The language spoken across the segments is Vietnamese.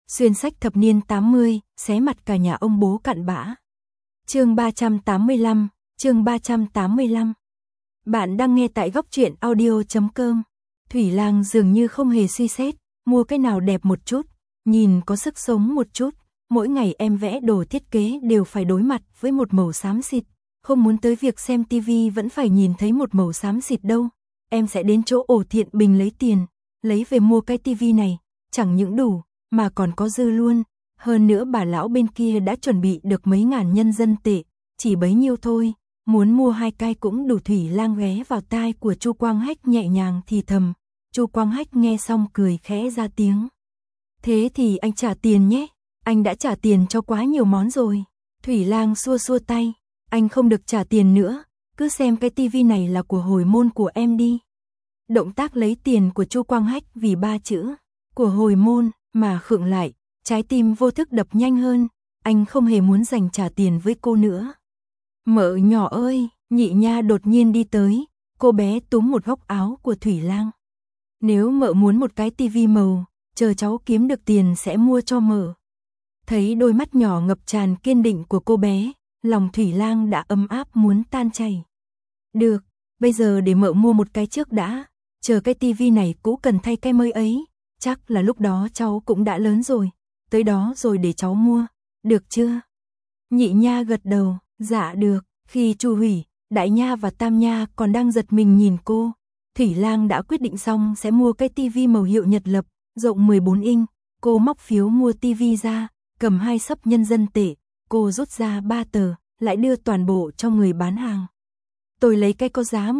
Xuyên sách thập niên 80, xé mặt cả nhà ông bố cặn bã. Chương 385, chương 385. Bạn đang nghe tại góc truyện audio.com. Thủy Lang dường như không hề suy xét, mua cái nào đẹp một chút, nhìn có sức sống một chút. Mỗi ngày em vẽ đồ thiết kế đều phải đối mặt với một màu xám xịt, không muốn tới việc xem tivi vẫn phải nhìn thấy một màu xám xịt đâu. Em sẽ đến chỗ ổ Thiện Bình lấy tiền, lấy về mua cái tivi này, chẳng những đủ, mà còn có dư luôn. Hơn nữa bà lão bên kia đã chuẩn bị được mấy ngàn nhân dân tệ, chỉ bấy nhiêu thôi, muốn mua 2 cái cũng đủ. Thủy Lang ghé vào tai của Chu Quang Hách nhẹ nhàng thì thầm. Chu Quang Hách nghe xong cười khẽ ra tiếng. Thế thì anh trả tiền nhé, anh đã trả tiền cho quá nhiều món rồi. Thủy Lang xua xua tay, anh không được trả tiền nữa, cứ xem cái tivi này là của hồi môn của em đi. Động tác lấy tiền của Chu Quang Hách vì 3 chữ của hồi môn mà khựng lại, trái tim vô thức đập nhanh hơn, anh không hề muốn dành trả tiền với cô nữa. Mợ nhỏ ơi, Nhị Nha đột nhiên đi tới, cô bé túm một góc áo của Thủy Lang. Nếu mợ muốn một cái tivi màu, chờ cháu kiếm được tiền sẽ mua cho mợ. Thấy đôi mắt nhỏ ngập tràn kiên định của cô bé, lòng Thủy Lang đã ấm áp muốn tan chảy. Được, bây giờ để mợ mua một cái trước đã, chờ cái tivi này cũ cần thay cái mới ấy, chắc là lúc đó cháu cũng đã lớn rồi, tới đó rồi để cháu mua, được chưa? Nhị Nha gật đầu, dạ được. Khi Chu Hủy, Đại Nha và Tam Nha còn đang giật mình nhìn cô, Thủy Lang đã quyết định xong sẽ mua cái tivi màu hiệu Nhật Lập, rộng 14 inch, cô móc phiếu mua tivi ra, cầm 2 xấp nhân dân tệ, cô rút ra 3 tờ, lại đưa toàn bộ cho người bán hàng. Tôi lấy cái có giá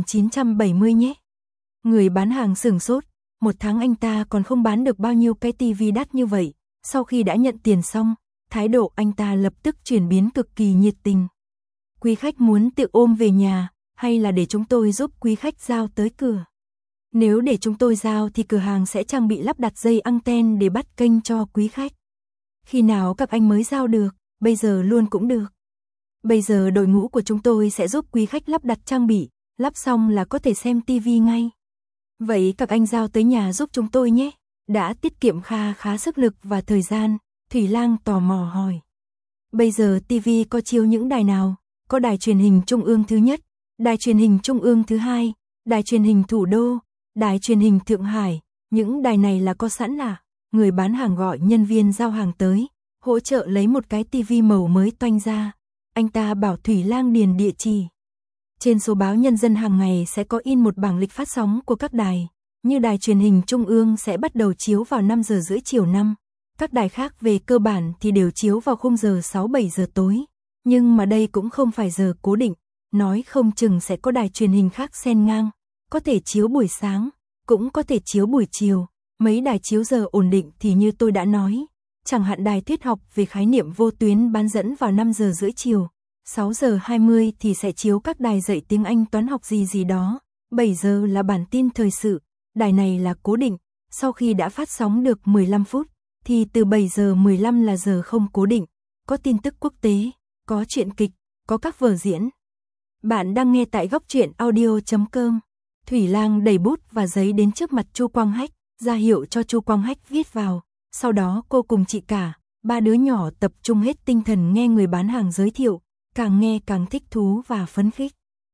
1970 nhé. Người bán hàng sửng sốt, một tháng anh ta còn không bán được bao nhiêu cái tivi đắt như vậy. Sau khi đã nhận tiền xong, thái độ anh ta lập tức chuyển biến cực kỳ nhiệt tình. Quý khách muốn tự ôm về nhà, hay là để chúng tôi giúp quý khách giao tới cửa? Nếu để chúng tôi giao thì cửa hàng sẽ trang bị lắp đặt dây anten để bắt kênh cho quý khách. Khi nào các anh mới giao được, bây giờ luôn cũng được. Bây giờ đội ngũ của chúng tôi sẽ giúp quý khách lắp đặt trang bị, lắp xong là có thể xem tivi ngay. Vậy các anh giao tới nhà giúp chúng tôi nhé. Đã tiết kiệm khá sức lực và thời gian, Thủy Lang tò mò hỏi. Bây giờ tivi có chiếu những đài nào? Có đài truyền hình trung ương thứ nhất, đài truyền hình trung ương thứ hai, đài truyền hình thủ đô, đài truyền hình Thượng Hải, những đài này là có sẵn à? Người bán hàng gọi nhân viên giao hàng tới, hỗ trợ lấy một cái tivi màu mới toanh ra. Anh ta bảo Thủy Lang điền địa chỉ. Trên số báo Nhân dân hàng ngày sẽ có in một bảng lịch phát sóng của các đài, như đài truyền hình trung ương sẽ bắt đầu chiếu vào 5 giờ rưỡi chiều 5. Các đài khác về cơ bản thì đều chiếu vào khung giờ 6-7 giờ tối. Nhưng mà đây cũng không phải giờ cố định, nói không chừng sẽ có đài truyền hình khác xen ngang, có thể chiếu buổi sáng, cũng có thể chiếu buổi chiều. Mấy đài chiếu giờ ổn định thì như tôi đã nói, chẳng hạn đài thuyết học về khái niệm vô tuyến bán dẫn vào 5 giờ rưỡi chiều, 6 giờ 20 thì sẽ chiếu các đài dạy tiếng Anh toán học gì đó, 7 giờ là bản tin thời sự, đài này là cố định, sau khi đã phát sóng được 15 phút, thì từ 7 giờ 15 là giờ không cố định, có tin tức quốc tế, có truyện kịch, có các vở diễn. Bạn đang nghe tại góc truyện audio.com. Thủy Lang đẩy bút và giấy đến trước mặt Chu Quang Hách, ra hiệu cho Chu Quang Hách viết vào. Sau đó cô cùng chị cả, 3 đứa nhỏ tập trung hết tinh thần nghe người bán hàng giới thiệu, càng nghe càng thích thú và phấn khích.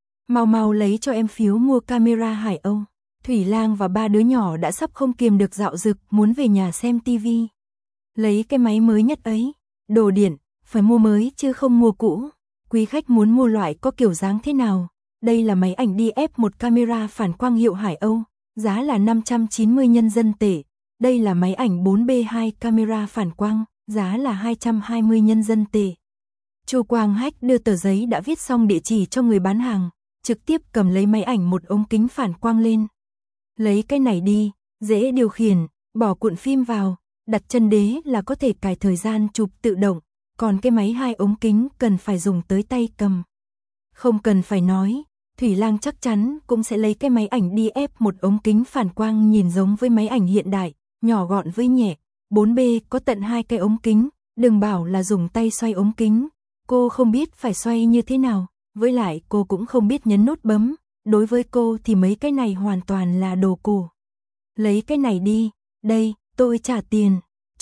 Mau lấy cho em phiếu mua camera Hải Âu. Thủy Lang và 3 đứa nhỏ đã sắp không kiềm được dạo dực muốn về nhà xem tivi. Lấy cái máy mới nhất ấy, đồ điện, phải mua mới chứ không mua cũ. Quý khách muốn mua loại có kiểu dáng thế nào? Đây là máy ảnh DF một camera phản quang hiệu Hải Âu, giá là 590 nhân dân tệ. Đây là máy ảnh 4B2 camera phản quang, giá là 220 nhân dân tệ. Chu Quang Hách đưa tờ giấy đã viết xong địa chỉ cho người bán hàng, trực tiếp cầm lấy máy ảnh một ống kính phản quang lên. Lấy cái này đi, dễ điều khiển, bỏ cuộn phim vào, đặt chân đế là có thể cài thời gian chụp tự động, còn cái máy 2 ống kính cần phải dùng tới tay cầm. Không cần phải nói, Thủy Lang chắc chắn cũng sẽ lấy cái máy ảnh DF một ống kính phản quang nhìn giống với máy ảnh hiện đại, nhỏ gọn với nhẹ, 4B có tận 2 cái ống kính, đừng bảo là dùng tay xoay ống kính, cô không biết phải xoay như thế nào, với lại cô cũng không biết nhấn nút bấm, đối với cô thì mấy cái này hoàn toàn là đồ cổ. Lấy cái này đi, đây, tôi trả tiền.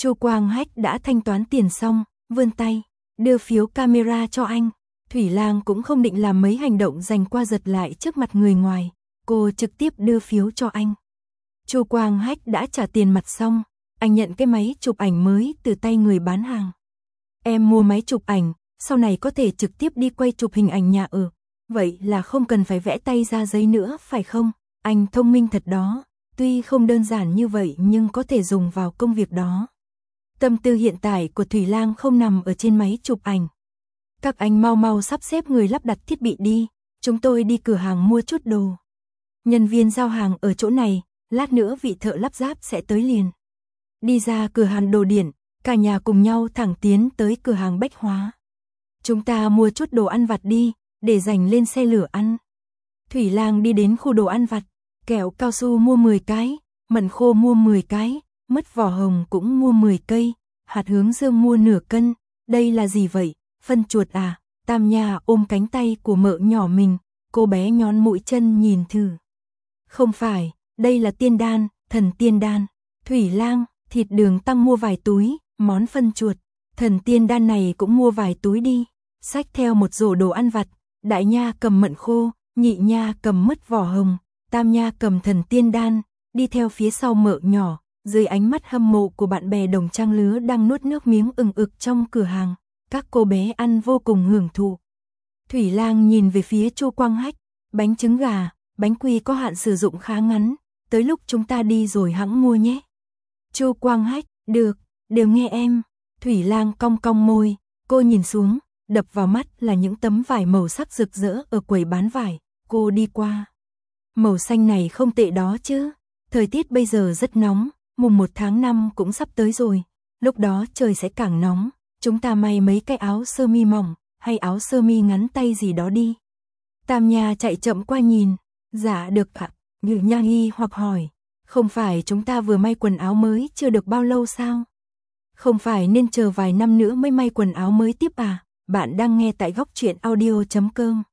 Chu Quang Hách đã thanh toán tiền xong, vươn tay, đưa phiếu camera cho anh. Thủy Lang cũng không định làm mấy hành động giành qua giật lại trước mặt người ngoài, cô trực tiếp đưa phiếu cho anh. Chu Quang Hách đã trả tiền mặt xong, anh nhận cái máy chụp ảnh mới từ tay người bán hàng. Em mua máy chụp ảnh, sau này có thể trực tiếp đi quay chụp hình ảnh nhà ở, vậy là không cần phải vẽ tay ra giấy nữa phải không? Anh thông minh thật đó, tuy không đơn giản như vậy nhưng có thể dùng vào công việc đó. Tâm tư hiện tại của Thủy Lang không nằm ở trên máy chụp ảnh. Các anh mau mau sắp xếp người lắp đặt thiết bị đi, chúng tôi đi cửa hàng mua chút đồ. Nhân viên giao hàng ở chỗ này, lát nữa vị thợ lắp ráp sẽ tới liền. Đi ra cửa hàng đồ điện, cả nhà cùng nhau thẳng tiến tới cửa hàng bách hóa. Chúng ta mua chút đồ ăn vặt đi, để dành lên xe lửa ăn. Thủy Lang đi đến khu đồ ăn vặt, kẹo cao su mua 10 cái, mận khô mua 10 cái, mứt vỏ hồng cũng mua 10 cây, hạt hướng dương mua nửa cân. Đây là gì vậy? Phân chuột à? Tam Nha ôm cánh tay của mợ nhỏ mình, cô bé nhón mũi chân nhìn thử. Không phải, đây là tiên đan, thần tiên đan. Thủy Lang, thịt đường tăng mua vài túi, món phân chuột, thần tiên đan này cũng mua vài túi đi. Xách theo một rổ đồ ăn vặt, Đại Nha cầm mận khô, Nhị Nha cầm mứt vỏ hồng, Tam Nha cầm thần tiên đan, đi theo phía sau mợ nhỏ, dưới ánh mắt hâm mộ của bạn bè đồng trang lứa đang nuốt nước miếng ừng ực trong cửa hàng. Các cô bé ăn vô cùng hưởng thụ. Thủy Lang nhìn về phía Chu Quang Hách, bánh trứng gà, bánh quy có hạn sử dụng khá ngắn, tới lúc chúng ta đi rồi hẵng mua nhé. Chu Quang Hách, được, đều nghe em. Thủy Lang cong cong môi, cô nhìn xuống, đập vào mắt là những tấm vải màu sắc rực rỡ ở quầy bán vải, cô đi qua. Màu xanh này không tệ đó chứ, thời tiết bây giờ rất nóng, mùng 1 tháng 5 cũng sắp tới rồi, lúc đó trời sẽ càng nóng. Chúng ta may mấy cái áo sơ mi mỏng, hay áo sơ mi ngắn tay gì đó đi. Tam Nha chạy chậm qua nhìn. Dạ được ạ. Như Nha nghi hoặc hỏi. Không phải chúng ta vừa may quần áo mới chưa được bao lâu sao? Không phải nên chờ vài năm nữa mới may quần áo mới tiếp à? Bạn đang nghe tại góc truyện audio.com.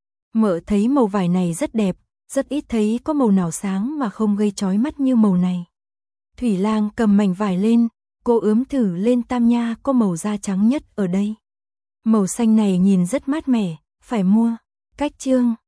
Mợ thấy màu vải này rất đẹp, rất ít thấy có màu nào sáng mà không gây chói mắt như màu này. Thủy Lang cầm mảnh vải lên. Cô ướm thử lên. Tam Nha có màu da trắng nhất ở đây. Màu xanh này nhìn rất mát mẻ, phải mua. Cách chương